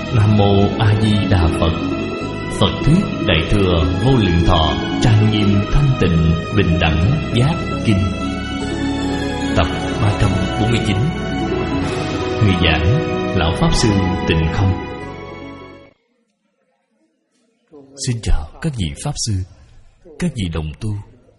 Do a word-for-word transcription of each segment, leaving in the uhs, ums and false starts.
Nam Mô A Di Đà Phật. Phật thuyết Đại thừa Vô Lượng Thọ trang nghiêm thanh tịnh bình đẳng giác kinh. Tập ba trăm bốn mươi chín. Người giảng Lão Pháp Sư Tịnh Không. Xin chào các vị Pháp Sư, các vị đồng tu.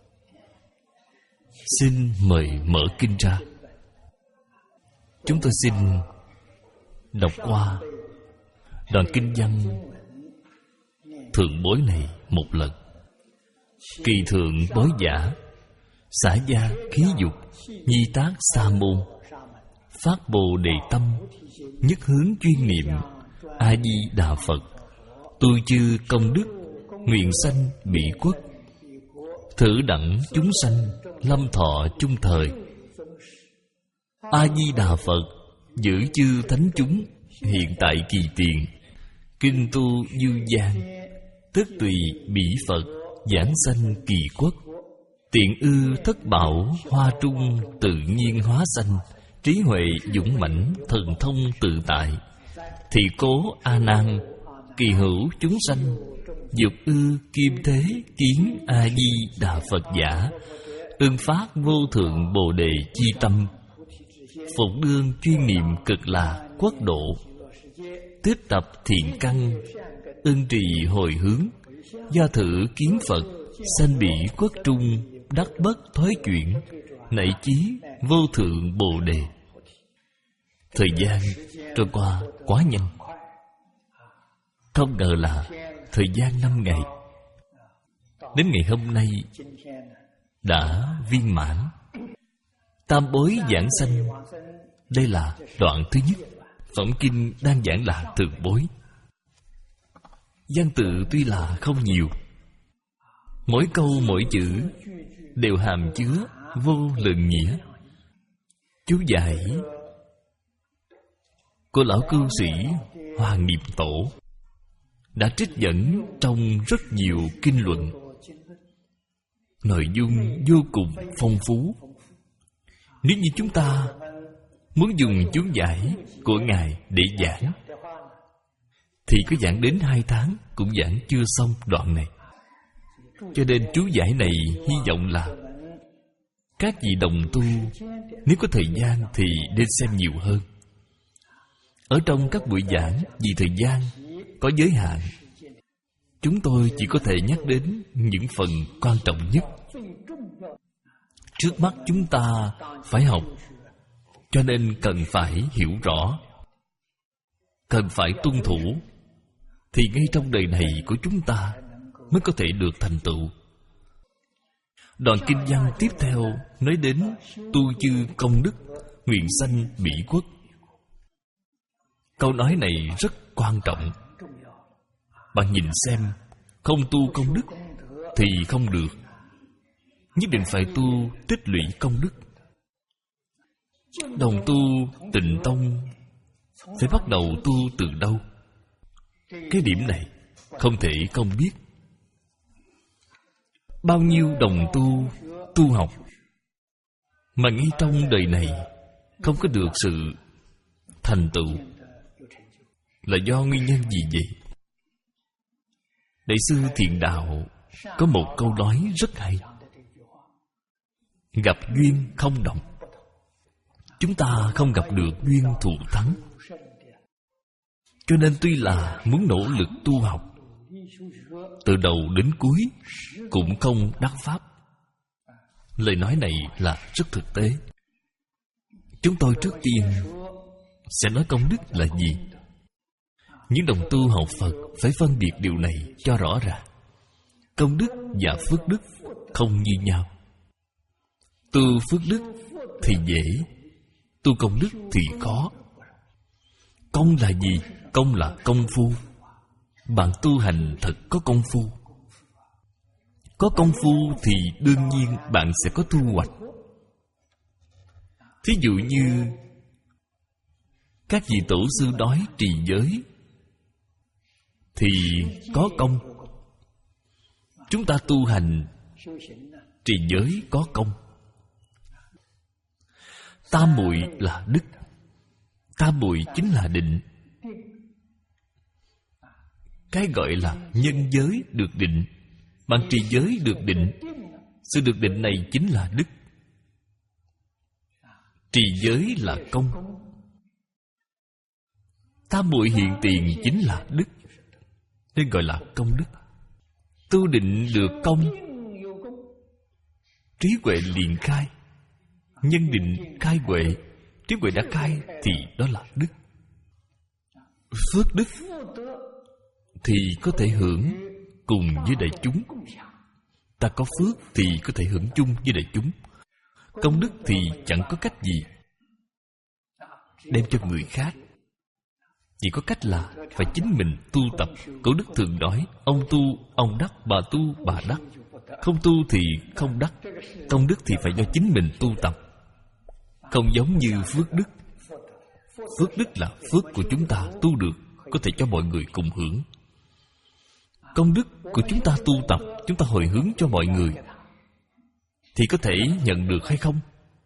Xin mời mở kinh ra. Chúng tôi xin đọc qua đoạn kinh văn thượng bối này một lần. Kỳ thượng bối giả, xả gia khí dục, nhi tác sa môn, phát bồ đề tâm, nhất hướng chuyên niệm A Di Đà Phật, tu chư công đức, nguyện sanh bị quốc, thử đẳng chúng sanh, lâm thọ chung thời. A Di Đà Phật giữ chư thánh chúng hiện tại kỳ tiền, kinh tu dư gian, tức tùy bỉ Phật giảng sanh kỳ quốc, tiện ư thất bảo hoa trung tự nhiên hóa sanh, trí huệ dũng mãnh thần thông tự tại. Thị cố A Nan, kỳ hữu chúng sanh, dục ư kim thế kiến A Di Đà Phật giả, ương phát vô thượng bồ đề chi tâm, phụng đương chuyên niệm cực là quốc độ, tích tập thiện căn, ưng trì hồi hướng, do thử kiến Phật, sanh bị quốc trung, đắc bất thói chuyển, nảy chí vô thượng bồ đề. Thời gian trôi qua quá nhanh. Không ngờ là thời gian năm ngày, đến ngày hôm nay đã viên mãn. Tam bối giảng sanh, đây là đoạn thứ nhất. Phẩm kinh đang giảng là thượng bối. Văn tự tuy là không nhiều, mỗi câu mỗi chữ đều hàm chứa vô lượng nghĩa. Chú giải của lão cư sĩ Hoàng Niệm Tổ đã trích dẫn trong rất nhiều kinh luận, nội dung vô cùng phong phú. Nếu như chúng ta muốn dùng chú giải của Ngài để giảng, thì có giảng đến hai tháng cũng giảng chưa xong đoạn này. Cho nên chú giải này hy vọng là các vị đồng tu nếu có thời gian thì nên xem nhiều hơn. Ở trong các buổi giảng, vì thời gian có giới hạn, chúng tôi chỉ có thể nhắc đến những phần quan trọng nhất. Trước mắt chúng ta phải học, cho nên cần phải hiểu rõ, cần phải tuân thủ, thì ngay trong đời này của chúng ta mới có thể được thành tựu. Đoạn kinh văn tiếp theo nói đến tu chư công đức, nguyện sanh bỉ quốc. Câu nói này rất quan trọng. Bạn nhìn xem, không tu công đức thì không được. Nhất định phải tu tích lũy công đức. Đồng tu Tịnh Tông phải bắt đầu tu từ đâu? Cái điểm này không thể không biết. Bao nhiêu đồng tu, tu học mà ngay trong đời này không có được sự thành tựu, là do nguyên nhân gì vậy? Đại sư Thiện Đạo có một câu nói rất hay: gặp duyên không động. Chúng ta không gặp được duyên thù thắng, cho nên tuy là muốn nỗ lực tu học, từ đầu đến cuối cũng không đắc pháp. Lời nói này là rất thực tế. Chúng tôi trước tiên sẽ nói công đức là gì. Những đồng tu học Phật phải phân biệt điều này cho rõ ràng. Công đức và phước đức không như nhau. Tu phước đức thì dễ, tu công đức thì khó. Công là gì? Công là công phu. Bạn tu hành thật có công phu. Có công phu thì đương nhiên bạn sẽ có thu hoạch. Thí dụ như các vị tổ sư nói trì giới thì có công. Chúng ta tu hành trì giới có công. Tam muội là đức. Tam muội chính là định. Cái gọi là nhân giới được định, bạn trì giới được định. Sự được định này chính là đức. Trì giới là công. Tam muội hiện tiền chính là đức, nên gọi là công đức. Tu định được công, trí huệ liền khai. Nhân định khai huệ, trí huệ đã khai thì đó là đức. Phước đức thì có thể hưởng cùng với đại chúng. Ta có phước thì có thể hưởng chung với đại chúng. Công đức thì chẳng có cách gì đem cho người khác, chỉ có cách là phải chính mình tu tập. Cổ đức thường nói, ông tu, ông đắc, bà tu, bà đắc. Không tu thì không đắc. Công đức thì phải do chính mình tu tập, không giống như phước đức. Phước đức là phước của chúng ta tu được, có thể cho mọi người cùng hưởng. Công đức của chúng ta tu tập, chúng ta hồi hướng cho mọi người, thì có thể nhận được hay không?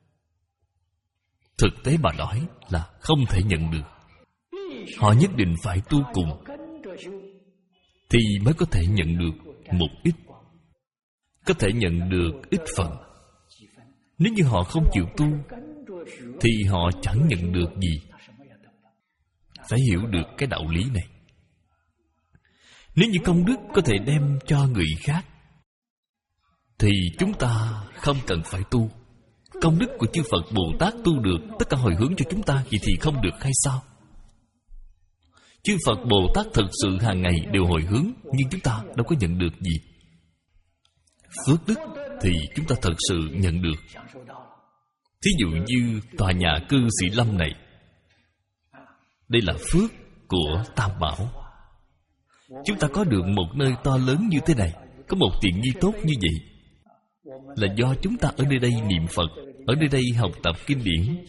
Thực tế mà nói là không thể nhận được. Họ nhất định phải tu cùng thì mới có thể nhận được một ít, có thể nhận được ít phần. Nếu như họ không chịu tu thì họ chẳng nhận được gì. Phải hiểu được cái đạo lý này. Nếu như công đức có thể đem cho người khác thì chúng ta không cần phải tu. Công đức của chư Phật Bồ Tát tu được, tất cả hồi hướng cho chúng ta, vậy thì không được hay sao? Chư Phật Bồ Tát thực sự hàng ngày đều hồi hướng, nhưng chúng ta đâu có nhận được gì. Phước đức thì chúng ta thật sự nhận được. Thí dụ như tòa nhà cư Sĩ Lâm này, đây là phước của Tam Bảo. Chúng ta có được một nơi to lớn như thế này, có một tiện nghi tốt như vậy, là do chúng ta ở nơi đây niệm Phật, ở nơi đây học tập kinh điển.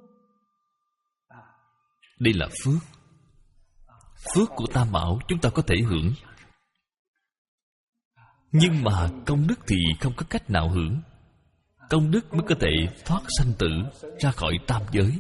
Đây là phước. Phước của Tam Bảo chúng ta có thể hưởng. Nhưng mà công đức thì không có cách nào hưởng. Công đức mới có thể thoát sanh tử, ra khỏi tam giới.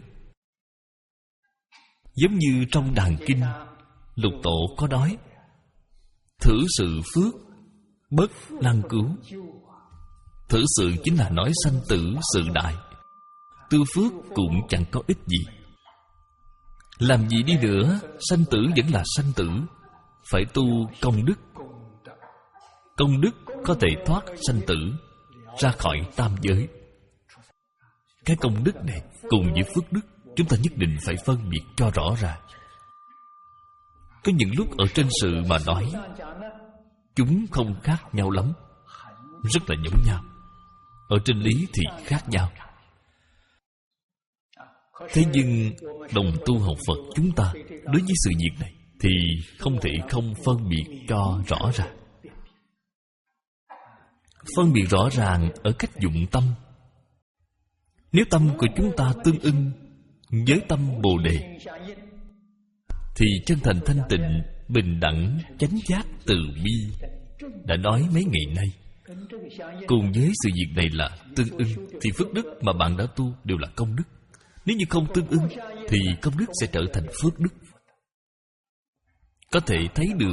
Giống như trong Đàn Kinh, Lục Tổ có nói, thử sự phước, bất năng cứu. Thử sự chính là nói sanh tử sự đại. Tu phước cũng chẳng có ích gì. Làm gì đi nữa, sanh tử vẫn là sanh tử. Phải tu công đức. Công đức có thể thoát sanh tử, ra khỏi tam giới. Cái công đức này cùng với phước đức, chúng ta nhất định phải phân biệt cho rõ ràng. Có những lúc ở trên sự mà nói, chúng không khác nhau lắm, rất là giống nhau. Ở trên lý thì khác nhau. Thế nhưng đồng tu học Phật chúng ta đối với sự việc này thì không thể không phân biệt cho rõ ràng. Phân biệt rõ ràng ở cách dụng tâm. Nếu tâm của chúng ta tương ưng với tâm Bồ Đề thì chân thành thanh tịnh, bình đẳng, chánh giác, từ bi đã nói mấy ngày nay. Cùng với sự việc này là tương ưng thì phước đức mà bạn đã tu đều là công đức. Nếu như không tương ưng thì công đức sẽ trở thành phước đức. Có thể thấy được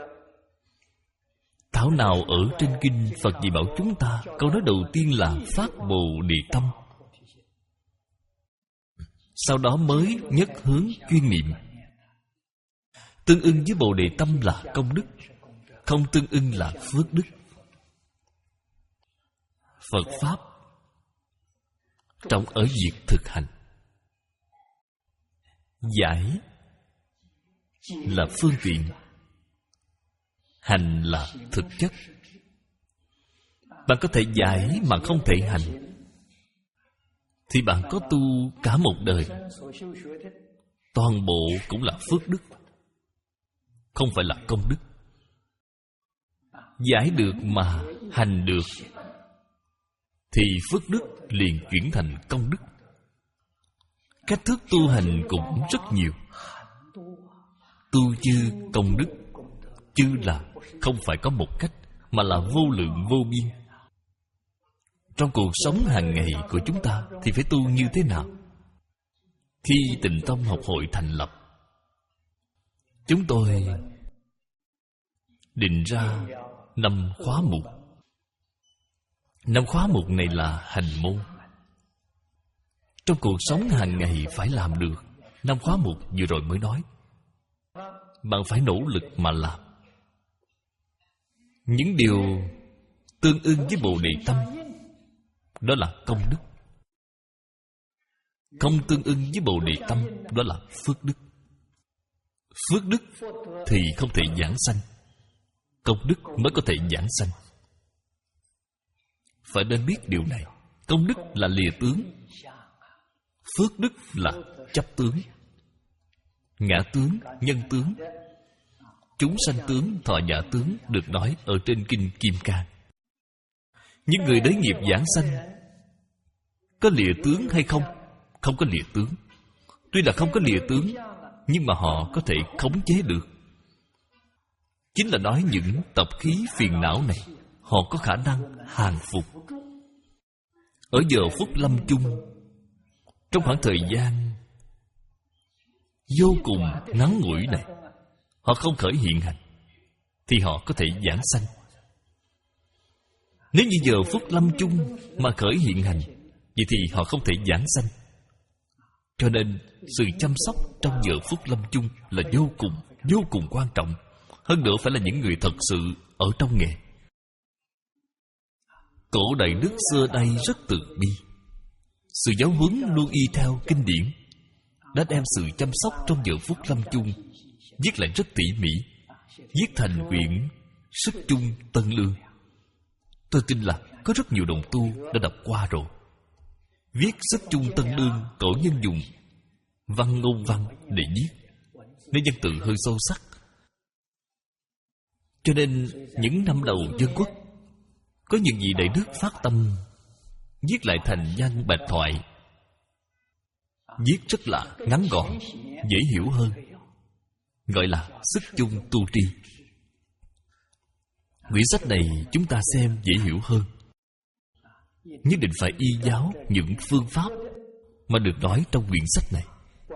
thảo nào ở trên kinh Phật dạy bảo chúng ta, câu nói đầu tiên là phát Bồ Đề tâm, sau đó mới nhất hướng chuyên niệm. Tương ưng với Bồ Đề tâm là công đức, không tương ưng là phước đức. Phật Pháp trọng ở việc thực hành. Giải là phương tiện, hành là thực chất. Bạn có thể giải mà không thể hành thì bạn có tu cả một đời, toàn bộ cũng là phước đức, không phải là công đức. Giải được mà hành được thì phước đức liền chuyển thành công đức. Cách thức tu hành cũng rất nhiều. Tu chư công đức. Chư là không phải có một cách, mà là vô lượng vô biên. Trong cuộc sống hàng ngày của chúng ta thì phải tu như thế nào? Khi Tịnh Tông học hội thành lập, chúng tôi định ra năm khóa mục. Năm khóa mục này là hành môn. Trong cuộc sống hàng ngày phải làm được năm khóa mục vừa rồi mới nói. Bạn phải nỗ lực mà làm. Những điều tương ưng với Bồ Đề tâm, đó là công đức. Không tương ưng với Bồ Đề tâm, đó là phước đức. Phước đức thì không thể giảng sanh, công đức mới có thể giảng sanh. Phải nên biết điều này. Công đức là lìa tướng, phước đức là chấp tướng. Ngã tướng, nhân tướng, chúng sanh tướng, thọ giả tướng được nói ở trên Kinh Kim Cang. Những người đới nghiệp giảng sanh có lìa tướng hay không? Không có lìa tướng. Tuy là không có lìa tướng, nhưng mà họ có thể khống chế được. Chính là nói những tập khí phiền não này, họ có khả năng hàng phục. Ở giờ phút lâm chung, trong khoảng thời gian vô cùng ngắn ngủi này, họ không khởi hiện hành, thì họ có thể giảng sanh. Nếu như giờ phút lâm chung mà khởi hiện hành, vậy thì họ không thể giảng sanh. Cho nên sự chăm sóc trong giờ phút lâm chung là vô cùng, vô cùng quan trọng. Hơn nữa phải là những người thật sự ở trong nghề. Cổ đại Đức xưa đây rất từ bi. Sự giáo huấn luôn y theo kinh điển, đã đem sự chăm sóc trong giờ phút lâm chung viết lại rất tỉ mỉ, viết thành quyển Sức Chung Tân Lương. Tôi tin là có rất nhiều đồng tu đã đọc qua rồi. Viết Sức Chung Tân Lương, cổ nhân dùng văn ngôn văn để viết, nên văn tự hơi sâu sắc. Cho nên những năm đầu dân quốc, có những vị đại đức phát tâm viết lại thành văn bạch thoại, viết rất là ngắn gọn, dễ hiểu hơn, gọi là Sức Chung Tu Tri. Quyển sách này chúng ta xem dễ hiểu hơn. Nhất định phải y giáo những phương pháp mà được nói trong quyển sách này.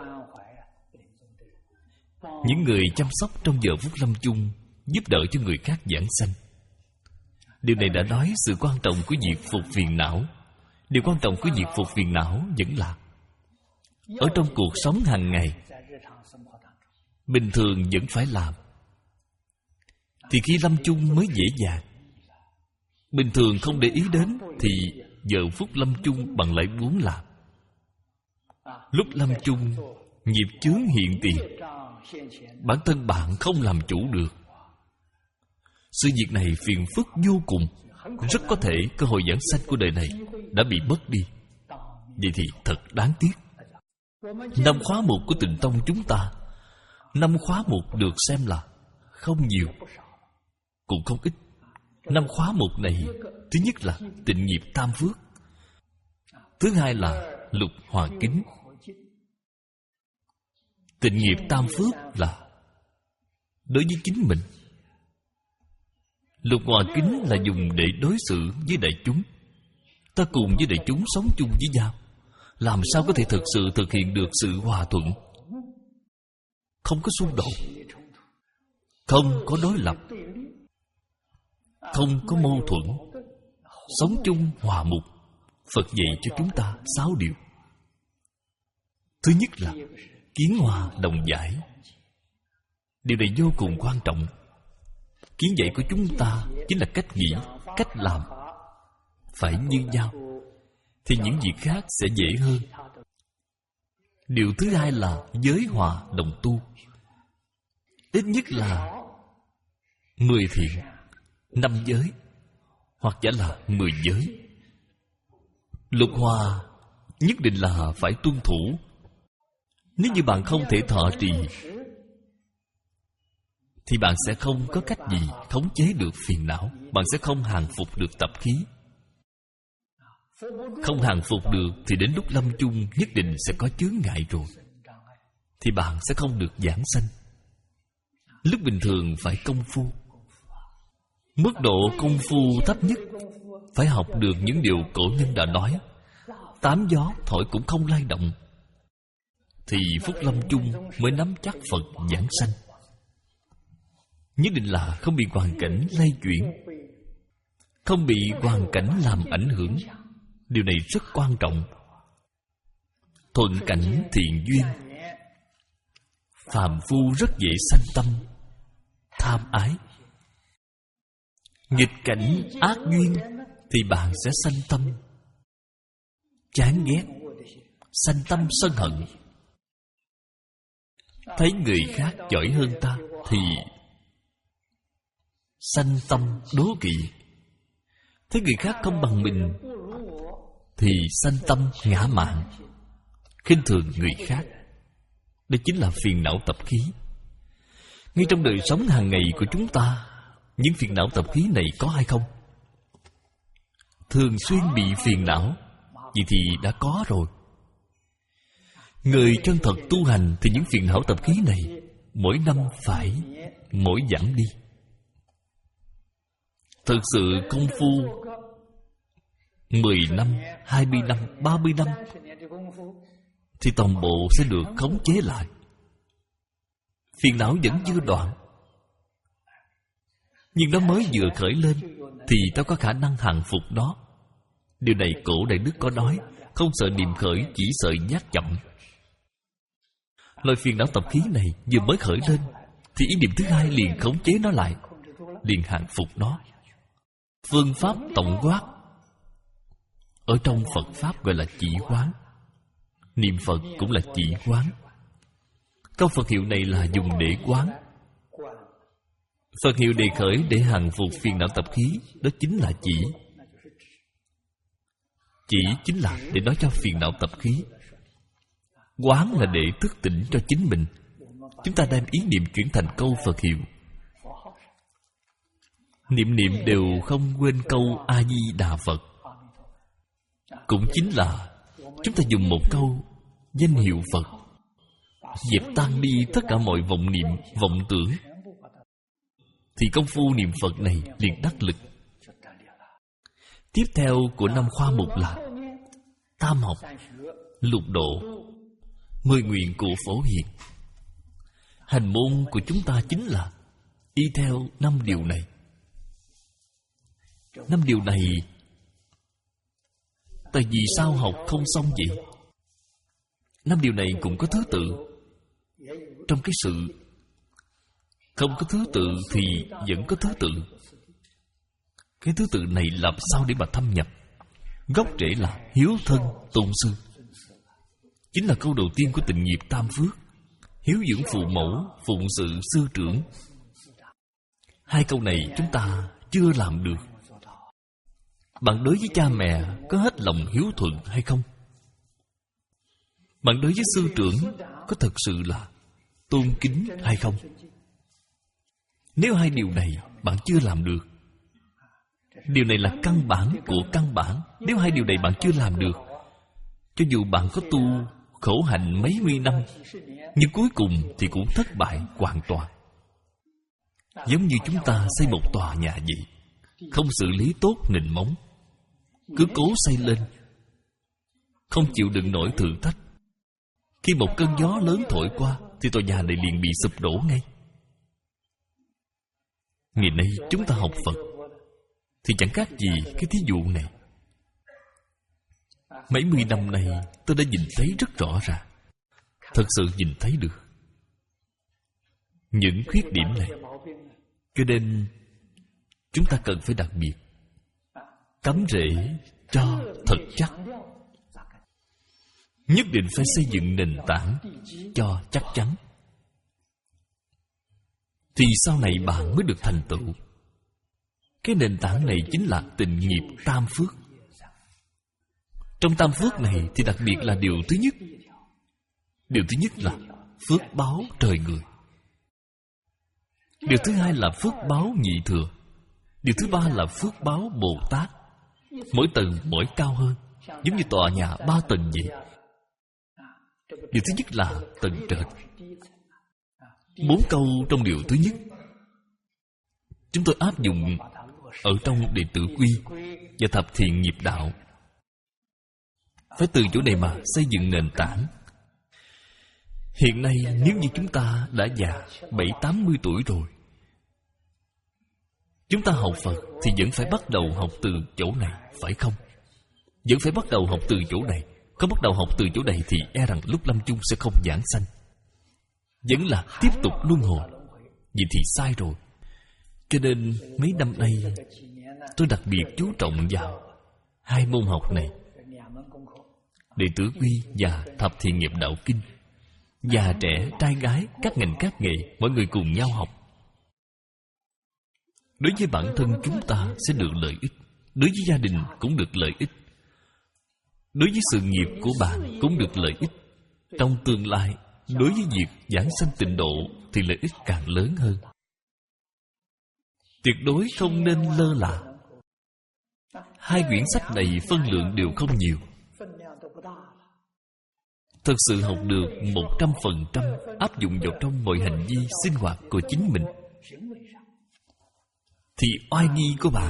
Những người chăm sóc trong giờ phút lâm chung, giúp đỡ cho người khác giảng sanh. Điều này đã nói sự quan trọng của diệt phục phiền não. Điều quan trọng của diệt phục phiền não vẫn là ở trong cuộc sống hàng ngày, bình thường vẫn phải làm, thì khi lâm chung mới dễ dàng. Bình thường không để ý đến, thì giờ phút lâm chung bạn lại muốn làm. Lúc lâm chung, nghiệp chướng hiện tiền, bản thân bạn không làm chủ được. Sự việc này phiền phức vô cùng, rất có thể cơ hội giảng sanh của đời này đã bị mất đi. Vậy thì thật đáng tiếc. Năm khóa mục của Tịnh Tông chúng ta, năm khóa mục được xem là không nhiều, cũng không ít. Năm khóa mục này, thứ nhất là tịnh nghiệp tam phước, thứ hai là lục hòa kính. Tịnh nghiệp tam phước là đối với chính mình, lục hòa kính là dùng để đối xử với đại chúng. Ta cùng với đại chúng sống chung với nhau, làm sao có thể thực sự thực hiện được sự hòa thuận, không có xung đột, không có đối lập, không có mâu thuẫn, sống chung hòa mục. Phật dạy cho chúng ta sáu điều. Thứ nhất là kiến hòa đồng giải. Điều này vô cùng quan trọng. Kiến dạy của chúng ta chính là cách nghĩ, cách làm phải như nhau, thì những việc khác sẽ dễ hơn. Điều thứ hai là giới hòa đồng tu. Ít nhất là mười thiện, năm giới, hoặc giả là mười giới. Lục hòa nhất định là phải tuân thủ. Nếu như bạn không thể thọ trì, thì bạn sẽ không có cách gì khống chế được phiền não. Bạn sẽ không hàng phục được tập khí. Không hàng phục được thì đến lúc lâm chung nhất định sẽ có chướng ngại rồi, thì bạn sẽ không được giảng sanh. Lúc bình thường phải công phu. Mức độ công phu thấp nhất phải học được những điều cổ nhân đã nói. Tám gió thổi cũng không lay động, thì phút lâm chung mới nắm chắc Phật giảng sanh. nhất định là không bị hoàn cảnh lay chuyển, không bị hoàn cảnh làm ảnh hưởng. Điều này rất quan trọng. Thuận cảnh thiện duyên, phàm phu rất dễ sanh tâm tham ái. Nghịch cảnh ác duyên thì bạn sẽ sanh tâm chán ghét, sanh tâm sân hận. Thấy người khác giỏi hơn ta thì sanh tâm đố kỵ. Thấy người khác không bằng mình thì sanh tâm ngã mạn, khinh thường người khác. Đây chính là phiền não tập khí. Ngay trong đời sống hàng ngày của chúng ta, những phiền não tập khí này có hay không? Thường xuyên bị phiền não, vậy thì đã có rồi. Người chân thật tu hành thì những phiền não tập khí này mỗi năm phải mỗi giảm đi. Thực sự công phu mười năm, hai mươi năm, ba mươi năm thì toàn bộ sẽ được khống chế lại. Phiền não vẫn chưa đoạn, nhưng nó mới vừa khởi lên thì ta có khả năng hàng phục nó. Điều này cổ Đại Đức có nói: không sợ niệm khởi, chỉ sợ giác chậm. Loại phiền não tập khí này vừa mới khởi lên thì ý niệm thứ hai liền khống chế nó lại, liền hàng phục nó. Phương pháp tổng quát ở trong Phật Pháp gọi là chỉ quán. Niệm Phật cũng là chỉ quán. Câu Phật hiệu này là dùng để quán. Phật hiệu đề khởi để hàng phục phiền não tập khí, đó chính là chỉ. Chỉ chính là để nói cho phiền não tập khí. Quán là để thức tỉnh cho chính mình. Chúng ta đem ý niệm chuyển thành câu Phật hiệu. Niệm niệm đều không quên câu A-di-đà Phật. Cũng chính là chúng ta dùng một câu danh hiệu Phật dẹp tan đi tất cả mọi vọng niệm, vọng tưởng, thì công phu niệm Phật này liền đắc lực. Tiếp theo của năm khoa mục là tam học, lục độ, mười nguyện của Phổ Hiền. Hành môn của chúng ta chính là y theo năm điều này. Năm điều này, tại vì sao học không xong vậy? Năm điều này cũng có thứ tự. Trong cái sự không có thứ tự thì vẫn có thứ tự. Cái thứ tự này làm sao để mà thâm nhập? Gốc rễ là hiếu thân tôn sư. Chính là câu đầu tiên của tịnh nghiệp tam phước. Hiếu dưỡng phụ mẫu, phụng sự sư trưởng. Hai câu này chúng ta chưa làm được. Bạn đối với cha mẹ có hết lòng hiếu thuận hay không? Bạn đối với sư trưởng có thật sự là tôn kính hay không? Nếu hai điều này bạn chưa làm được, điều này là căn bản của căn bản. Nếu hai điều này bạn chưa làm được, cho dù bạn có tu khổ hạnh mấy mươi năm, nhưng cuối cùng thì cũng thất bại hoàn toàn. Giống như chúng ta xây một tòa nhà vậy, không xử lý tốt nền móng, cứ cố xây lên, không chịu đựng nổi thử thách. Khi một cơn gió lớn thổi qua thì tòa nhà này liền bị sụp đổ ngay. Ngày nay chúng ta học Phật thì chẳng khác gì cái thí dụ này. Mấy mươi năm nay tôi đã nhìn thấy rất rõ ràng, thật sự nhìn thấy được những khuyết điểm này. Cho nên chúng ta cần phải đặc biệt cắm rễ cho thật chắc. Nhất định phải xây dựng nền tảng cho chắc chắn, thì sau này bạn mới được thành tựu. Cái nền tảng này chính là tịnh nghiệp tam phước. Trong tam phước này thì đặc biệt là điều thứ nhất. Điều thứ nhất là phước báo trời người. Điều thứ hai là phước báo nhị thừa. Điều thứ ba là phước báo Bồ Tát. Mỗi tầng mỗi cao hơn, giống như tòa nhà ba tầng vậy. Điều thứ nhất là tầng trệt. Bốn câu trong điều thứ nhất chúng tôi áp dụng ở trong đệ tử quy và thập thiện nghiệp đạo. Phải từ chỗ này mà xây dựng nền tảng. Hiện nay nếu như chúng ta đã già bảy tám mươi tuổi rồi Chúng ta học Phật thì vẫn phải bắt đầu học từ chỗ này, phải không? Vẫn phải bắt đầu học từ chỗ này. Có bắt đầu học từ chỗ này thì e rằng lúc lâm chung sẽ không giảng sanh, vẫn là tiếp tục luân hồi. Vậy thì sai rồi. Cho nên mấy năm nay tôi đặc biệt chú trọng vào hai môn học này, Đệ tử quy và Thập Thiện Nghiệp Đạo Kinh. Già trẻ, trai gái, các ngành các nghề, mọi người cùng nhau học. Đối với bản thân chúng ta sẽ được lợi ích, đối với gia đình cũng được lợi ích, đối với sự nghiệp của bạn cũng được lợi ích. Trong tương lai, đối với việc giảng sanh tịnh độ thì lợi ích càng lớn hơn. Tuyệt đối không nên lơ là. Hai quyển sách này phân lượng đều không nhiều. Thật sự học được một trăm phần trăm áp dụng vào trong mọi hành vi sinh hoạt của chính mình, thì oai nghi của bạn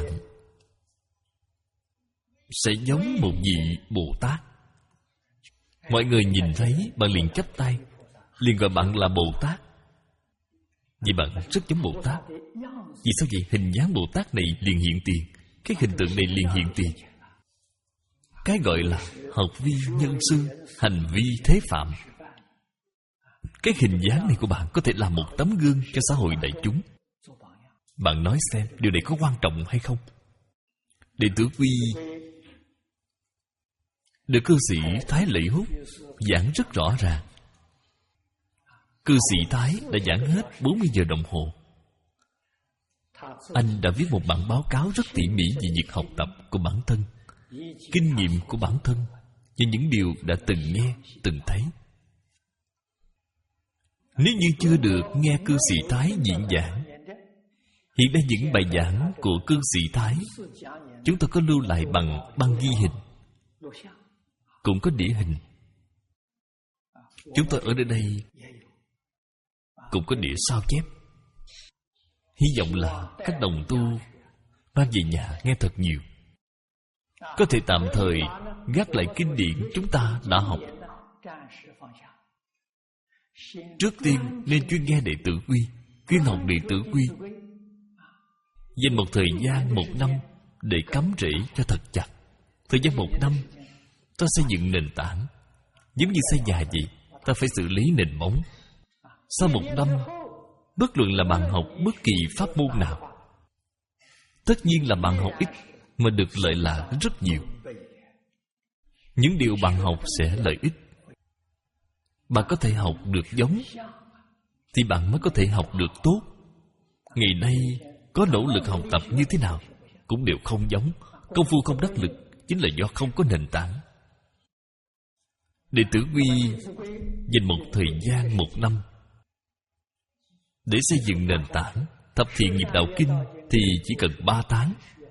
sẽ giống một vị Bồ Tát. Mọi người nhìn thấy bạn liền chắp tay, liền gọi bạn là Bồ Tát. Vì bạn rất giống Bồ Tát. Vì sao vậy? Hình dáng Bồ Tát này liền hiện tiền, cái hình tượng này liền hiện tiền. Cái gọi là học vi nhân sư, hành vi thế phạm. Cái hình dáng này của bạn có thể là một tấm gương cho xã hội đại chúng. Bạn nói xem, điều này có quan trọng hay không? Đệ tử quy được cư sĩ Thái Lệ Hút giảng rất rõ ràng. Cư sĩ Thái đã giảng hết bốn mươi giờ đồng hồ. Anh đã viết một bản báo cáo rất tỉ mỉ về việc học tập của bản thân, kinh nghiệm của bản thân và những điều đã từng nghe, từng thấy. Nếu như chưa được nghe cư sĩ Thái diễn giảng, hiện nay những bài giảng của cư sĩ Thái chúng tôi có lưu lại bằng băng ghi hình, cũng có đĩa hình. Chúng tôi ở nơi đây cũng có đĩa sao chép. Hy vọng là các đồng tu mang về nhà nghe thật nhiều, có thể tạm thời gác lại kinh điển chúng ta đã học. Trước tiên nên chuyên nghe Đệ tử quy, chuyên học Đệ tử quy. Dành một thời gian một năm để cắm rễ cho thật chặt. Thời gian một năm ta xây dựng nền tảng, giống như xây nhà vậy, ta phải xử lý nền móng. Sau một năm, bất luận là bạn học bất kỳ pháp môn nào, tất nhiên là bạn học ít mà được lợi là rất nhiều. Những điều bạn học sẽ lợi ích. Bạn có thể học được giống thì bạn mới có thể học được tốt. Ngày nay có nỗ lực học tập như thế nào cũng đều không giống. Công phu không đắc lực chính là do không có nền tảng. Đệ tử quy dành một thời gian một năm để xây dựng nền tảng. Thập Thiện Nghiệp Đạo Kinh thì chỉ cần ba tháng.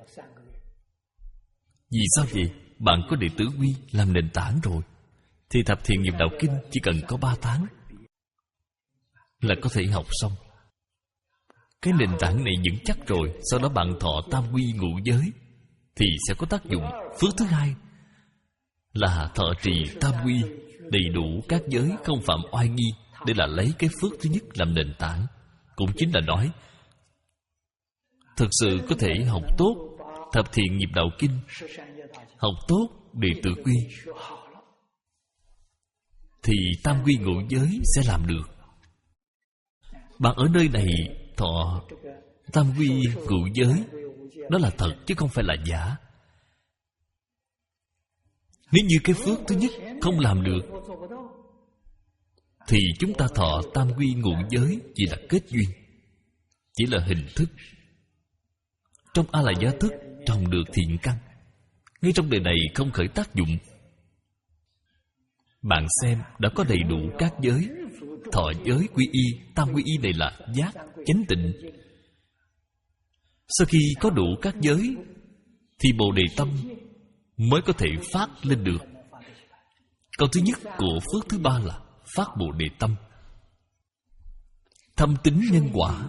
Vì sao vậy? Bạn có Đệ tử quy làm nền tảng rồi, thì Thập Thiện Nghiệp Đạo Kinh chỉ cần có ba tháng là có thể học xong. Cái nền tảng này vững chắc rồi, sau đó bạn thọ tam quy ngũ giới thì sẽ có tác dụng. Phước thứ hai là thọ trì tam quy đầy đủ các giới, không phạm oai nghi. Đây là lấy cái phước thứ nhất làm nền tảng. Cũng chính là nói thực sự có thể học tốt Thập Thiện Nghiệp Đạo Kinh, học tốt Đệ tử quy, thì tam quy ngũ giới sẽ làm được. Bạn ở nơi này thọ tam quy ngũ giới, đó là thật chứ không phải là giả. Nếu như cái phước thứ nhất không làm được thì chúng ta thọ tam quy ngũ giới chỉ là kết duyên, chỉ là hình thức. Trong A La Gia Thức trồng được thiện căn, ngay trong đời này không khởi tác dụng. Bạn xem đã có đầy đủ các giới, thọ giới quy y. Tam quy y này là giác, chánh tịnh. Sau khi có đủ các giới thì Bồ Đề Tâm mới có thể phát lên được. Câu thứ nhất của phước thứ ba là phát Bồ Đề Tâm. Thâm tín nhân quả,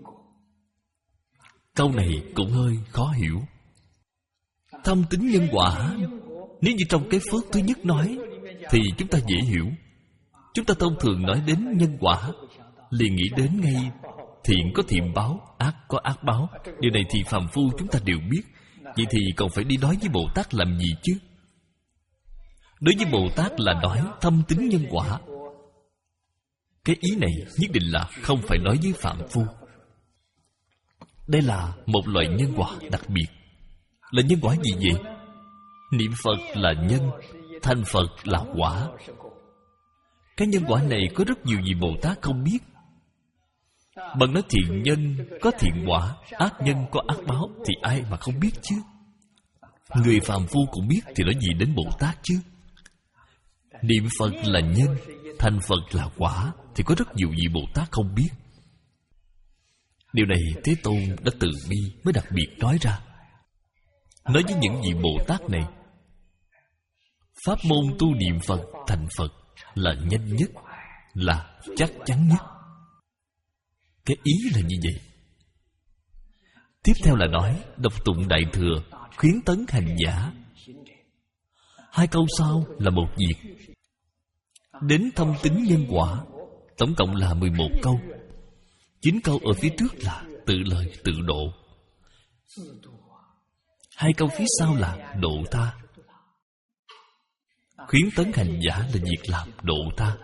câu này cũng hơi khó hiểu. Thâm tín nhân quả, nếu như trong cái phước thứ nhất nói thì chúng ta dễ hiểu. Chúng ta thông thường nói đến nhân quả liền nghĩ đến ngay Thiện có thiện báo, ác có ác báo. Điều này thì phàm phu chúng ta đều biết. Vậy thì còn phải đi nói với Bồ Tát làm gì chứ? Đối với Bồ Tát là nói thâm tín nhân quả. Cái ý này nhất định là không phải nói với phạm phu. Đây là một loại nhân quả đặc biệt. Là nhân quả gì vậy? Niệm Phật là nhân, thành Phật là quả. Cái nhân quả này có rất nhiều gì Bồ Tát không biết. Bằng nói thiện nhân có thiện quả, ác nhân có ác báo, thì ai mà không biết chứ? Người phàm phu cũng biết thì nói gì đến Bồ Tát chứ? Niệm Phật là nhân, thành Phật là quả, thì có rất nhiều gì Bồ Tát không biết. Điều này Thế Tôn đã từ bi mới đặc biệt nói ra. Nói với những vị Bồ Tát này, pháp môn tu niệm Phật thành Phật là nhanh nhất, là chắc chắn nhất. Cái ý là như vậy. Tiếp theo là nói đọc tụng Đại Thừa, khuyến tấn hành giả. Hai câu sau là một việc. Đến thâm tín nhân quả, tổng cộng là mười một câu. Chín câu ở phía trước là tự lời tự độ. Hai câu phía sau là độ ta. Khuyến tấn hành giả là việc làm độ ta.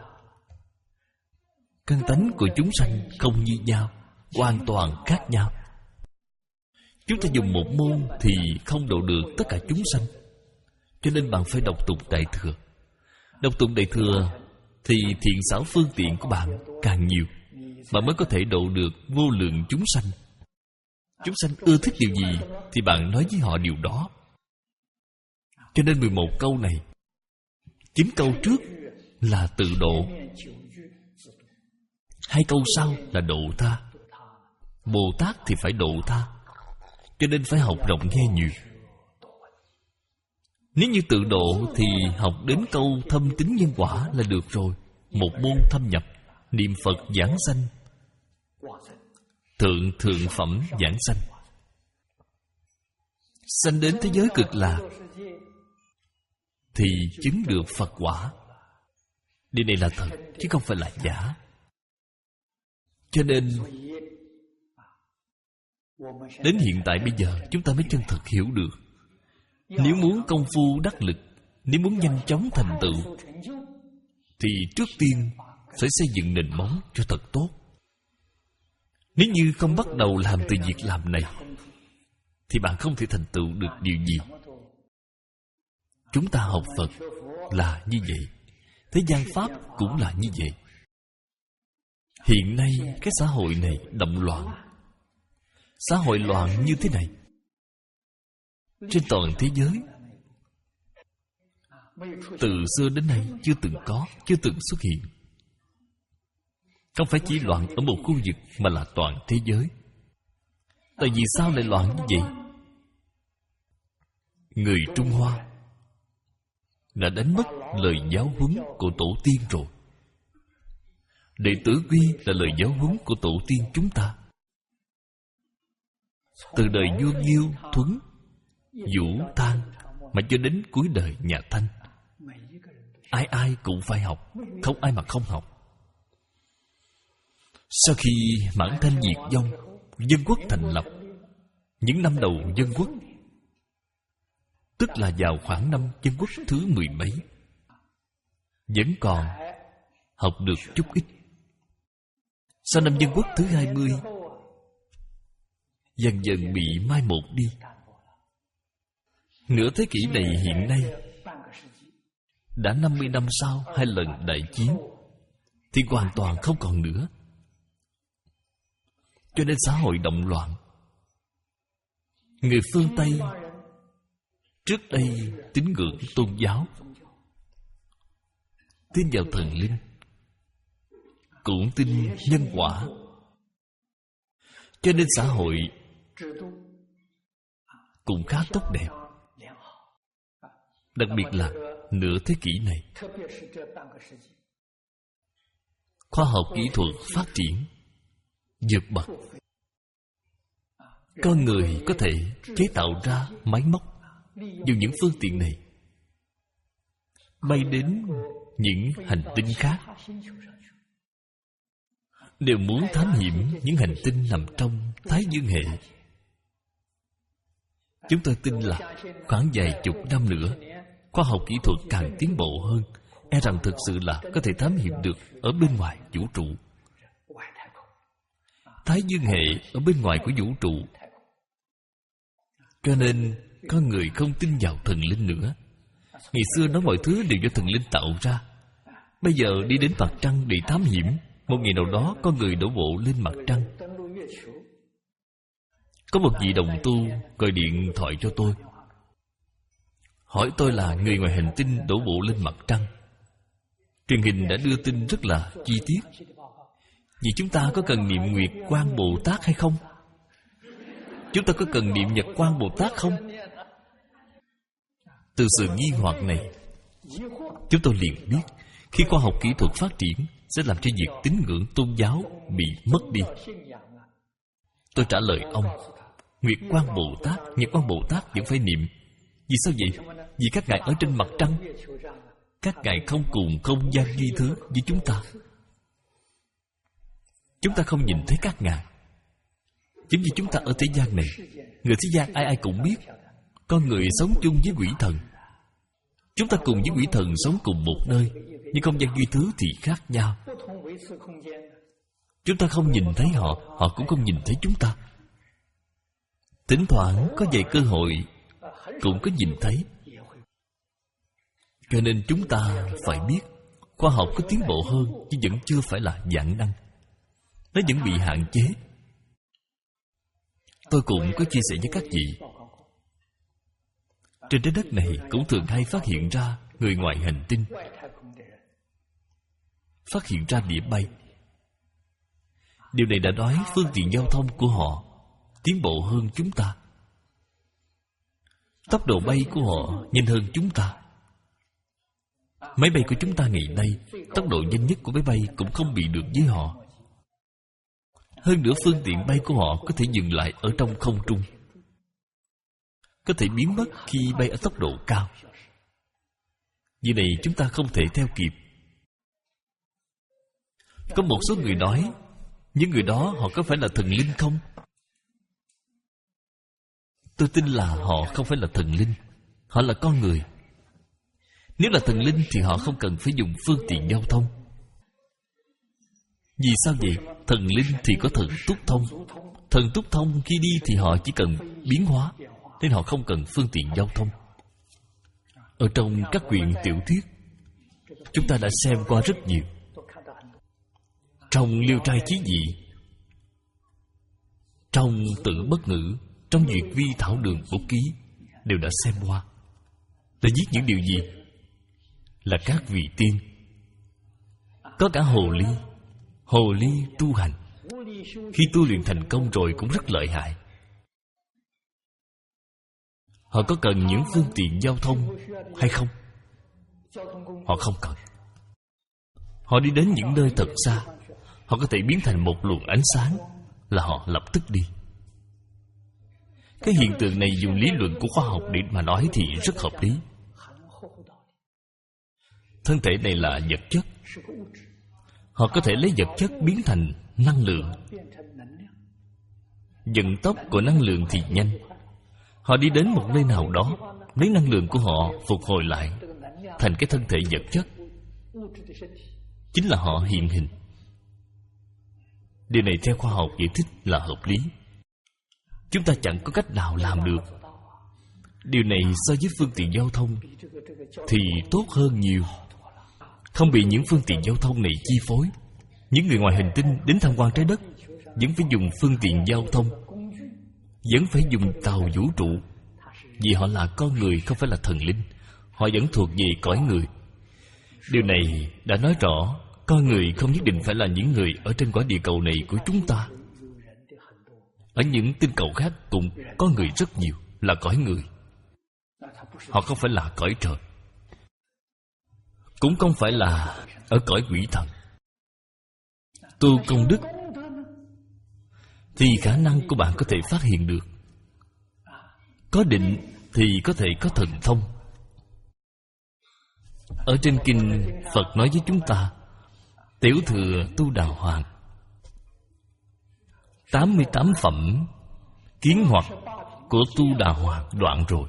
Căn tánh của chúng sanh không như nhau, hoàn toàn khác nhau. Chúng ta dùng một môn thì không độ được tất cả chúng sanh. Cho nên bạn phải đọc tụng Đại Thừa. Đọc tụng Đại Thừa thì thiện xảo phương tiện của bạn càng nhiều, bạn mới có thể độ được vô lượng chúng sanh. Chúng sanh ưa thích điều gì thì bạn nói với họ điều đó. Cho nên mười một câu này, chín câu trước là tự độ, hai câu sau là độ ta. Bồ Tát thì phải độ ta, cho nên phải học rộng nghe nhiều. Nếu như tự độ thì học đến câu thâm tín nhân quả là được rồi. Một môn thâm nhập, niệm Phật giảng sanh, thượng thượng phẩm giảng sanh, sanh đến thế giới cực lạc, thì chứng được Phật quả. Điều này là thật, chứ không phải là giả. Cho nên đến hiện tại bây giờ chúng ta mới chân thật hiểu được. Nếu muốn công phu đắc lực, nếu muốn nhanh chóng thành tựu, thì trước tiên phải xây dựng nền móng cho thật tốt. Nếu như không bắt đầu làm từ việc làm này, thì bạn không thể thành tựu được điều gì. Chúng ta học Phật là như vậy, thế gian Pháp cũng là như vậy. Hiện nay cái xã hội này động loạn. Xã hội loạn như thế này trên toàn thế giới, từ xưa đến nay chưa từng có, chưa từng xuất hiện. Không phải chỉ loạn ở một khu vực, mà là toàn thế giới. Tại vì sao lại loạn như vậy? Người Trung Hoa đã đánh mất lời giáo huấn của tổ tiên rồi. Đệ tử quy là lời giáo huấn của tổ tiên chúng ta. Từ đời vua Nghiêu, Thuấn, Vũ, Thang mà cho đến cuối đời nhà Thanh, ai ai cũng phải học, không ai mà không học. Sau khi Mãn Thanh diệt vong, dân quốc thành lập, những năm đầu dân quốc, tức là vào khoảng năm dân quốc thứ mười mấy, vẫn còn học được chút ít. Sau năm dân quốc thứ hai mươi, dần dần bị mai một đi. Nửa thế kỷ này hiện nay, đã năm mươi năm sau hai lần đại chiến, thì hoàn toàn không còn nữa. Cho nên xã hội động loạn. Người phương Tây trước đây tín ngưỡng tôn giáo, tin vào thần linh, cũng tin nhân quả. Cho nên xã hội cũng khá tốt đẹp. Đặc biệt là nửa thế kỷ này, khoa học kỹ thuật phát triển vượt bậc. Con người có thể chế tạo ra máy móc, dùng những phương tiện này bay đến những hành tinh khác. đều muốn thám hiểm những hành tinh nằm trong Thái Dương hệ. Chúng tôi tin là khoảng vài chục năm nữa, khoa học kỹ thuật càng tiến bộ hơn, e rằng thực sự là có thể thám hiểm được ở bên ngoài vũ trụ. Thái Dương hệ ở bên ngoài của vũ trụ. Cho nên có người không tin vào thần linh nữa. Ngày xưa nói mọi thứ đều do thần linh tạo ra. Bây giờ đi đến mặt trăng để thám hiểm. Một ngày nào đó có người đổ bộ lên mặt trăng. Có một vị đồng tu gọi điện thoại cho tôi, hỏi tôi là người ngoài hành tinh đổ bộ lên mặt trăng. Truyền hình đã đưa tin rất là chi tiết. Vậy chúng ta có cần niệm Nguyệt Quang Bồ Tát hay không? Chúng ta có cần niệm Nhật Quang Bồ Tát không? Từ sự nghi hoặc này, chúng tôi liền biết khi khoa học kỹ thuật phát triển sẽ làm cho việc tín ngưỡng tôn giáo bị mất đi. Tôi trả lời ông, Nguyệt Quang Bồ Tát, Nhật Quang Bồ Tát vẫn phải niệm. Vì sao vậy? Vì các ngài ở trên mặt trăng. Các ngài không cùng không gian duy thứ với chúng ta. Chúng ta không nhìn thấy các ngài. Giống như chúng ta ở thế gian này, người thế gian ai ai cũng biết, con người sống chung với quỷ thần. Chúng ta cùng với quỷ thần sống cùng một nơi, nhưng không gian duy thứ thì khác nhau. Chúng ta không nhìn thấy họ, họ cũng không nhìn thấy chúng ta. Thỉnh thoảng có vài cơ hội cũng có nhìn thấy. Cho nên chúng ta phải biết khoa học có tiến bộ hơn, nhưng vẫn chưa phải là vạn năng. Nó vẫn bị hạn chế. Tôi cũng có chia sẻ với các vị, trên trái đất này cũng thường hay phát hiện ra người ngoài hành tinh, phát hiện ra đĩa bay. Điều này đã nói phương tiện giao thông của họ tiến bộ hơn chúng ta. Tốc độ bay của họ nhanh hơn chúng ta. Máy bay của chúng ta ngày nay, tốc độ nhanh nhất của máy bay cũng không bị được với họ. Hơn nữa phương tiện bay của họ có thể dừng lại ở trong không trung, có thể biến mất khi bay ở tốc độ cao. Vì này chúng ta không thể theo kịp. Có một số người nói, những người đó họ có phải là thần linh không? Tôi tin là họ không phải là thần linh. Họ là con người. Nếu là thần linh thì họ không cần phải dùng phương tiện giao thông. Vì sao vậy? Thần linh thì có thần túc thông. Thần túc thông khi đi thì họ chỉ cần biến hóa, nên họ không cần phương tiện giao thông. Ở trong các quyển tiểu thuyết, chúng ta đã xem qua rất nhiều. Trong Liêu Trai Chí Dị, trong Tử Bất Ngữ, trong Duyệt Vi Thảo Đường Bổ Ký đều đã xem qua. Đã viết những điều gì? Là các vị tiên. Có cả hồ ly. Hồ ly tu hành, khi tu luyện thành công rồi cũng rất lợi hại. Họ có cần những phương tiện giao thông hay không? Họ không cần. Họ đi đến những nơi thật xa, họ có thể biến thành một luồng ánh sáng, là họ lập tức đi. Cái hiện tượng này dùng lý luận của khoa học để mà nói thì rất hợp lý. Thân thể này là vật chất. Họ có thể lấy vật chất biến thành năng lượng. Vận tốc của năng lượng thì nhanh. Họ đi đến một nơi nào đó, lấy năng lượng của họ phục hồi lại thành cái thân thể vật chất. Chính là họ hiện hình. Điều này theo khoa học giải thích là hợp lý. Chúng ta chẳng có cách nào làm được. Điều này so với phương tiện giao thông thì tốt hơn nhiều. Không bị những phương tiện giao thông này chi phối. Những người ngoài hành tinh đến tham quan trái đất vẫn phải dùng phương tiện giao thông, vẫn phải dùng tàu vũ trụ. Vì họ là con người, không phải là thần linh. Họ vẫn thuộc về cõi người. Điều này đã nói rõ con người không nhất định phải là những người ở trên quả địa cầu này của chúng ta. Ở những tinh cầu khác cũng có người rất nhiều, là cõi người. Họ không phải là cõi trời, cũng không phải là ở cõi quỷ thần. Tu công đức thì khả năng của bạn có thể phát hiện được. Có định thì có thể có thần thông. Ở trên kinh Phật nói với chúng ta, tiểu thừa tu đàng hoàng, tám mươi tám phẩm kiến hoặc của Tu Đà Hoàng đoạn rồi,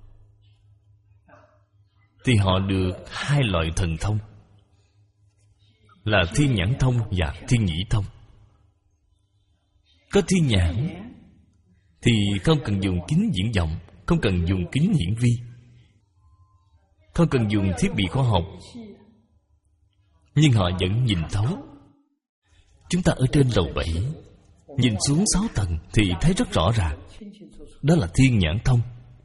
thì họ được hai loại thần thông, là thiên nhãn thông và thiên nhĩ thông. Có thiên nhãn thì không cần dùng kính viễn vọng, không cần dùng kính hiển vi, không cần dùng thiết bị khoa học, nhưng họ vẫn nhìn thấu. Chúng ta ở trên lầu bảy, nhìn xuống sáu tầng thì thấy rất rõ ràng. Đó là thiên nhãn thông.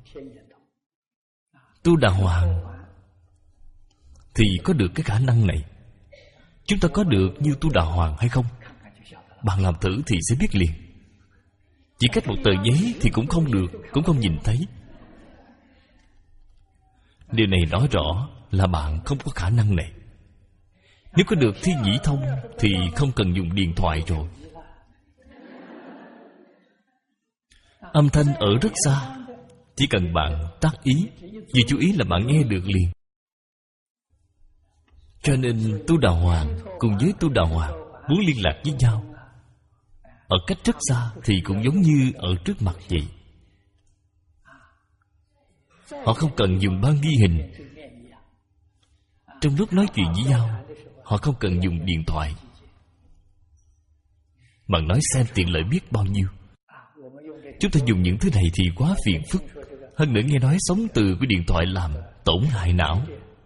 Tu Đà Hoàng thì có được cái khả năng này. Chúng ta có được như Tu Đà Hoàng hay không? Bạn làm thử thì sẽ biết liền. Chỉ cách một tờ giấy thì cũng không được, cũng không nhìn thấy. Điều này nói rõ là bạn không có khả năng này. Nếu có được thiên nhĩ thông thì không cần dùng điện thoại rồi. Âm thanh ở rất xa, chỉ cần bạn tác ý, vì chú ý là bạn nghe được liền. Cho nên Tu Đà Hoàng cùng với Tu Đà Hoàng muốn liên lạc với nhau ở cách rất xa thì cũng giống như ở trước mặt vậy. Họ không cần dùng băng ghi hình. Trong lúc nói chuyện với nhau, họ không cần dùng điện thoại. Bạn nói xem tiện lợi biết bao nhiêu. Chúng ta dùng những thứ này thì quá phiền phức. Hơn nữa nghe nói sóng từ của điện thoại làm tổn hại não.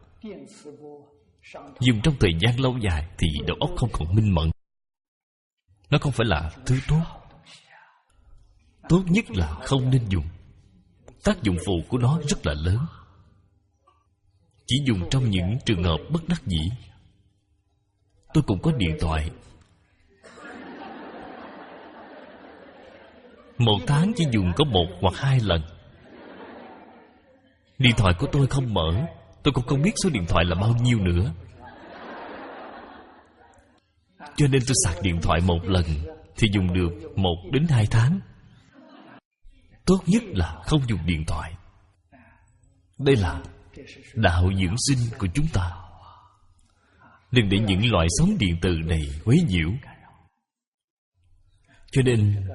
Dùng trong thời gian lâu dài thì đầu óc không còn minh mẫn. Nó không phải là thứ tốt. Tốt nhất là không nên dùng. Tác dụng phụ của nó rất là lớn. Chỉ dùng trong những trường hợp bất đắc dĩ. Tôi cũng có điện thoại. Một tháng chỉ dùng có một hoặc hai lần. Điện thoại của tôi không mở. Tôi cũng không biết số điện thoại là bao nhiêu nữa. Cho nên tôi sạc điện thoại một lần thì dùng được một đến hai tháng. Tốt nhất là không dùng điện thoại. Đây là đạo dưỡng sinh của chúng ta. Đừng để những loại sóng điện từ này quấy nhiễu. Cho nên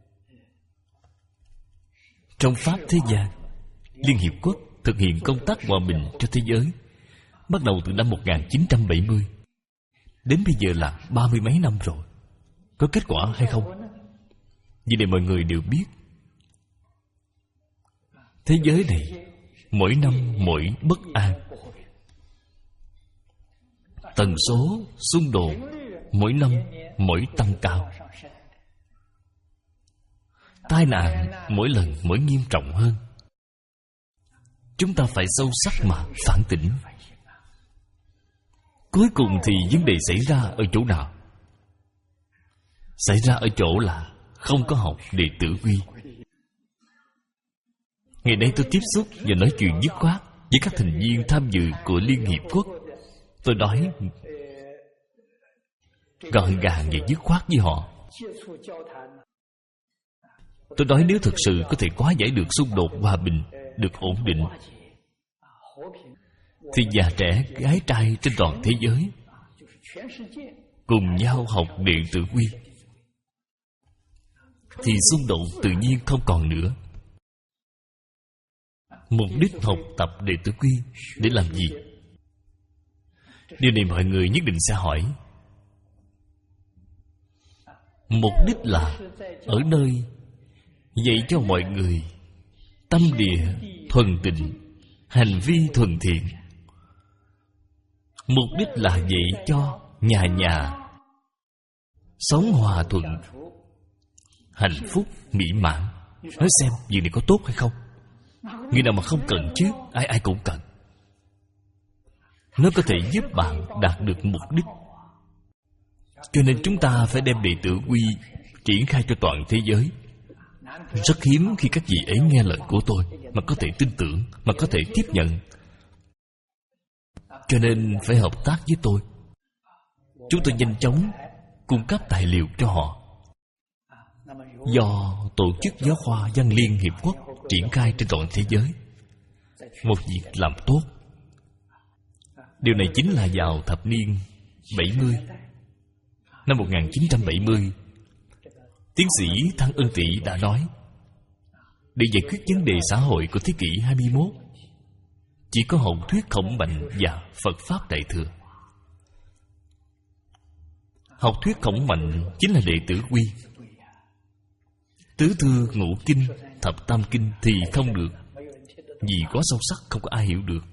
trong Pháp thế gian, Liên Hiệp Quốc thực hiện công tác hòa bình cho thế giới bắt đầu từ năm một nghìn chín trăm bảy mươi. Đến bây giờ là ba mươi mấy năm rồi. Có kết quả hay không? Vì này mọi người đều biết. Thế giới này mỗi năm mỗi bất an. Tần số xung đột mỗi năm mỗi tăng cao. Tai nạn mỗi lần mỗi nghiêm trọng hơn. Chúng ta phải sâu sắc mà phản tỉnh. Cuối cùng thì vấn đề xảy ra ở chỗ nào? Xảy ra ở chỗ là không có học đệ tử quy. Ngày nay tôi tiếp xúc và nói chuyện dứt khoát với các thành viên tham dự của Liên Hiệp Quốc. Tôi nói gọn gàng và dứt khoát với họ. Tôi nói nếu thực sự có thể hóa giải được xung đột hòa bình, được ổn định, thì già trẻ, gái trai trên toàn thế giới cùng nhau học đệ tử quy, thì xung đột tự nhiên không còn nữa. Mục đích học tập đệ tử quy để làm gì? Điều này mọi người nhất định sẽ hỏi. Mục đích là ở nơi dạy cho mọi người tâm địa thuần tịnh, hành vi thuần thiện. Mục đích là dạy cho nhà nhà sống hòa thuận, hạnh phúc, mỹ mãn. Nói xem việc này có tốt hay không? Người nào mà không cần chứ, ai ai cũng cần. Nó có thể giúp bạn đạt được mục đích. Cho nên chúng ta phải đem đệ tử quy triển khai cho toàn thế giới. Rất hiếm khi các vị ấy nghe lời của tôi mà có thể tin tưởng, mà có thể tiếp nhận. Cho nên phải hợp tác với tôi. Chúng tôi nhanh chóng cung cấp tài liệu cho họ. Do Tổ chức Giáo khoa Văn Liên Hiệp Quốc triển khai trên toàn thế giới. Một việc làm tốt. Điều này chính là vào thập niên bảy mươi. Năm một nghìn chín trăm bảy mươi, Tiến sĩ Thăng Ân Tị đã nói, để giải quyết vấn đề xã hội của thế kỷ hai mươi mốt, chỉ có học thuyết Khổng Mạnh và Phật Pháp Đại Thừa. Học thuyết Khổng Mạnh chính là đệ tử quy. Tứ thư ngũ kinh, thập tam kinh thì không được, vì quá sâu sắc không có ai hiểu được.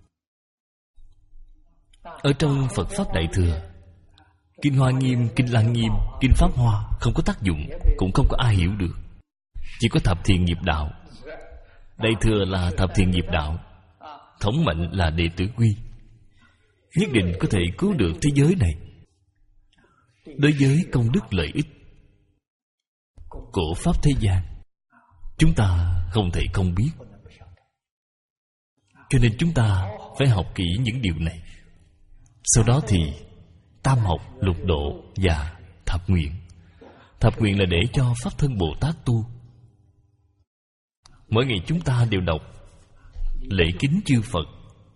Ở trong Phật Pháp Đại Thừa, Kinh Hoa Nghiêm, Kinh Lăng Nghiêm, Kinh Pháp Hoa không có tác dụng, cũng không có ai hiểu được. Chỉ có thập thiện nghiệp đạo. Đại Thừa là thập thiện nghiệp đạo, Khổng Mạnh là đệ tử quy, nhất định có thể cứu được thế giới này. Đối với công đức lợi ích của Pháp thế gian, chúng ta không thể không biết. Cho nên chúng ta phải học kỹ những điều này. Sau đó thì tam học, lục độ và thập nguyện. Thập nguyện là để cho Pháp Thân Bồ Tát tu. Mỗi ngày chúng ta đều đọc lễ kính chư Phật,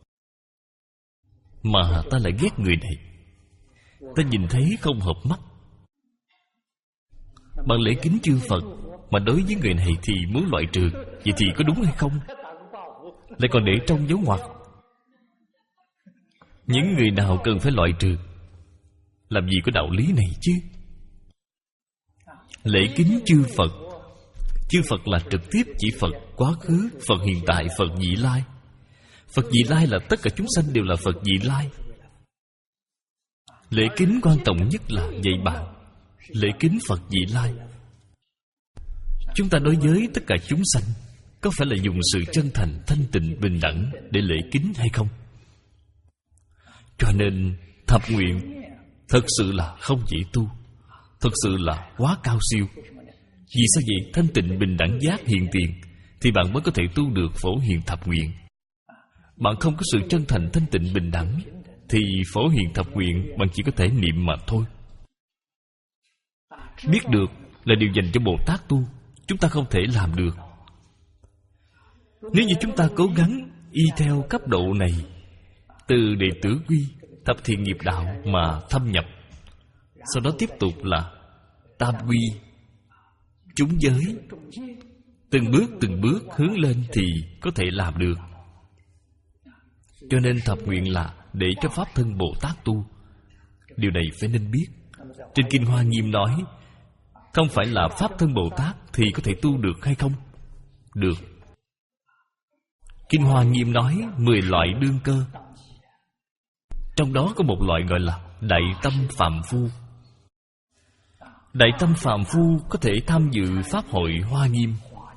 mà ta lại ghét người này, ta nhìn thấy không hợp mắt. Bằng lễ kính chư Phật mà đối với người này thì muốn loại trừ, vậy thì có đúng hay không? Lại còn để trong dấu ngoặc. Những người nào cần phải loại trừ, làm gì có đạo lý này chứ? Lễ kính chư Phật, chư Phật là trực tiếp chỉ Phật quá khứ, Phật hiện tại, Phật vị lai. Phật vị lai là tất cả chúng sanh đều là Phật vị lai. Lễ kính quan trọng nhất là dạy bạn lễ kính Phật vị lai. Chúng ta đối với tất cả chúng sanh có phải là dùng sự chân thành, thanh tịnh, bình đẳng để lễ kính hay không? Cho nên thập nguyện thật sự là không dễ tu, thật sự là quá cao siêu. Vì sao vậy? Thanh tịnh, bình đẳng, giác, hiện tiền thì bạn mới có thể tu được Phổ Hiền Thập Nguyện. Bạn không có sự chân thành, thanh tịnh, bình đẳng thì Phổ Hiền Thập Nguyện bạn chỉ có thể niệm mà thôi. Biết được là điều dành cho Bồ Tát tu, chúng ta không thể làm được. Nếu như chúng ta cố gắng y theo cấp độ này, từ đệ tử quy, thập thiện nghiệp đạo mà thâm nhập, sau đó tiếp tục là tam quy, chúng giới, từng bước từng bước hướng lên thì có thể làm được. Cho nên thập nguyện là để cho Pháp Thân Bồ Tát tu. Điều này phải nên biết. Trên Kinh Hoa Nghiêm nói, không phải là Pháp Thân Bồ Tát thì có thể tu được hay không? Được. Kinh Hoa Nghiêm nói mười loại đương cơ, trong đó có một loại gọi là Đại Tâm Phàm Phu. Đại Tâm Phàm Phu có thể tham dự Pháp hội Hoa Nghiêm.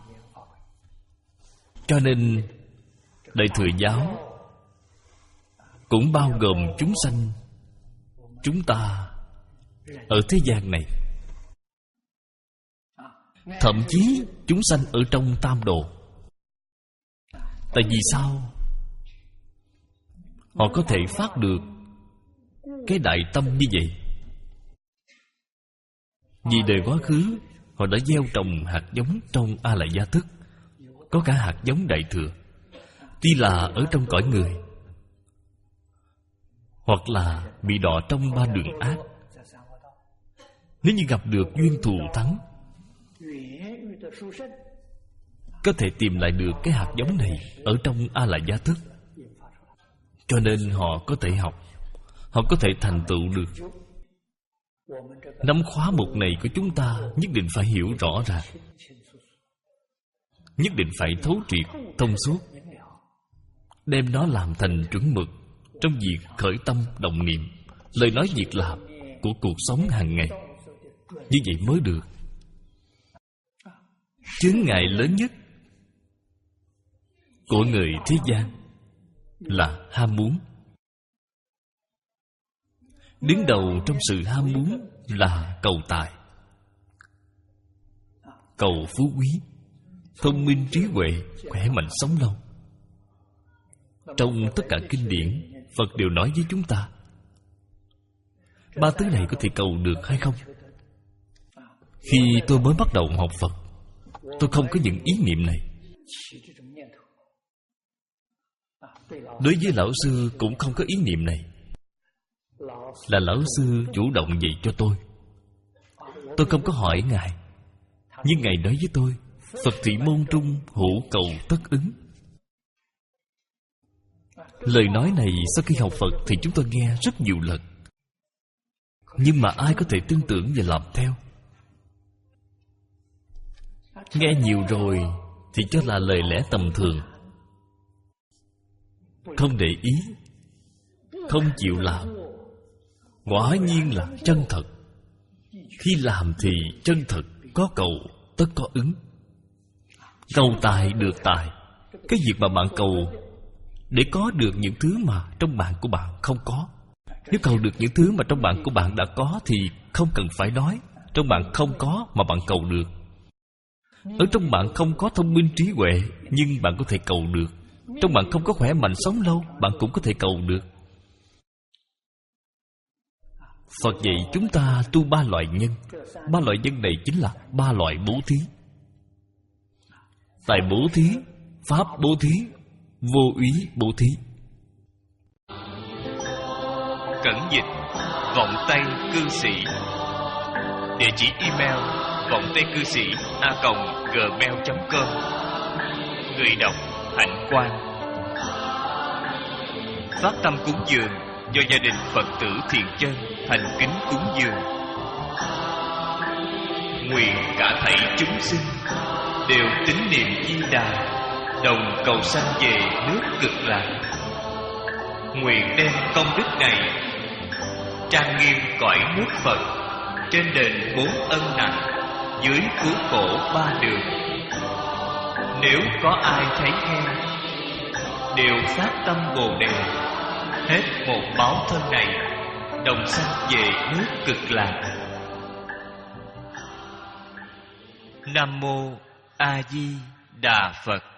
Cho nên Đại Thừa Giáo cũng bao gồm chúng sanh chúng ta ở thế gian này. Thậm chí chúng sanh ở trong tam đồ. Tại vì sao? Họ có thể phát được cái đại tâm như vậy? Vì đời quá khứ họ đã gieo trồng hạt giống trong A Lại Gia Thức, có cả hạt giống Đại Thừa. Tuy là ở trong cõi người, hoặc là bị đọa trong ba đường ác, nếu như gặp được duyên thù thắng, có thể tìm lại được cái hạt giống này ở trong A Lại Gia Thức. Cho nên họ có thể học, họ có thể thành tựu được. Năm khóa mục này của chúng ta nhất định phải hiểu rõ ràng, nhất định phải thấu triệt, thông suốt, đem nó làm thành chuẩn mực trong việc khởi tâm động niệm, lời nói việc làm của cuộc sống hàng ngày. Như vậy mới được. Chướng ngại lớn nhất của người thế gian là ham muốn. Đứng đầu trong sự ham muốn là cầu tài, cầu phú quý, thông minh trí huệ, khỏe mạnh sống lâu. Trong tất cả kinh điển, Phật đều nói với chúng ta, ba thứ này có thể cầu được hay không? Khi tôi mới bắt đầu học Phật, tôi không có những ý niệm này. Đối với lão sư cũng không có ý niệm này. Là lão sư chủ động dạy cho tôi. Tôi không có hỏi ngài, Nhưng Ngài nói với tôi, Phật thị môn trung hữu cầu tất ứng. Lời nói này sau khi học Phật thì chúng tôi nghe rất nhiều lần, nhưng mà ai có thể tin tưởng và làm theo? Nghe nhiều rồi thì cho là lời lẽ tầm thường, không để ý, không chịu làm. Quả nhiên là chân thật. Khi làm thì chân thật, có cầu tất có ứng. Cầu tài được tài. Cái việc mà bạn cầu để có được những thứ mà trong bạn của bạn không có. Nếu cầu được những thứ mà trong bạn của bạn đã có thì không cần phải nói. Trong bạn không có mà bạn cầu được. Ở trong bạn không có thông minh trí huệ, nhưng bạn có thể cầu được. Trong bạn không có khỏe mạnh sống lâu, bạn cũng có thể cầu được. Phật dạy chúng ta tu ba loại nhân. Ba loại nhân này chính là ba loại bố thí. Tài bố thí, pháp bố thí, vô úy bố thí. Cẩn dịch vọng tây cư sĩ. Địa chỉ email vọng tây cư sĩ a còng gmail chấm com. Người đọc Hạnh Quang. Phát tâm cúng dường do gia đình Phật tử Thiện Chân thành kính cúng dường. Nguyện cả thảy chúng sinh đều tín niệm Di Đà, đồng cầu sanh về nước Cực Lạc. Nguyện đem công đức này trang nghiêm cõi nước Phật, trên đền bốn ân nặng, dưới cứu khổ ba đường. Nếu có ai thấy nghe, đều phát tâm Bồ Đề, hết một báo thân này, đồng sanh về nước Cực Lạc. Nam mô A Di Đà Phật.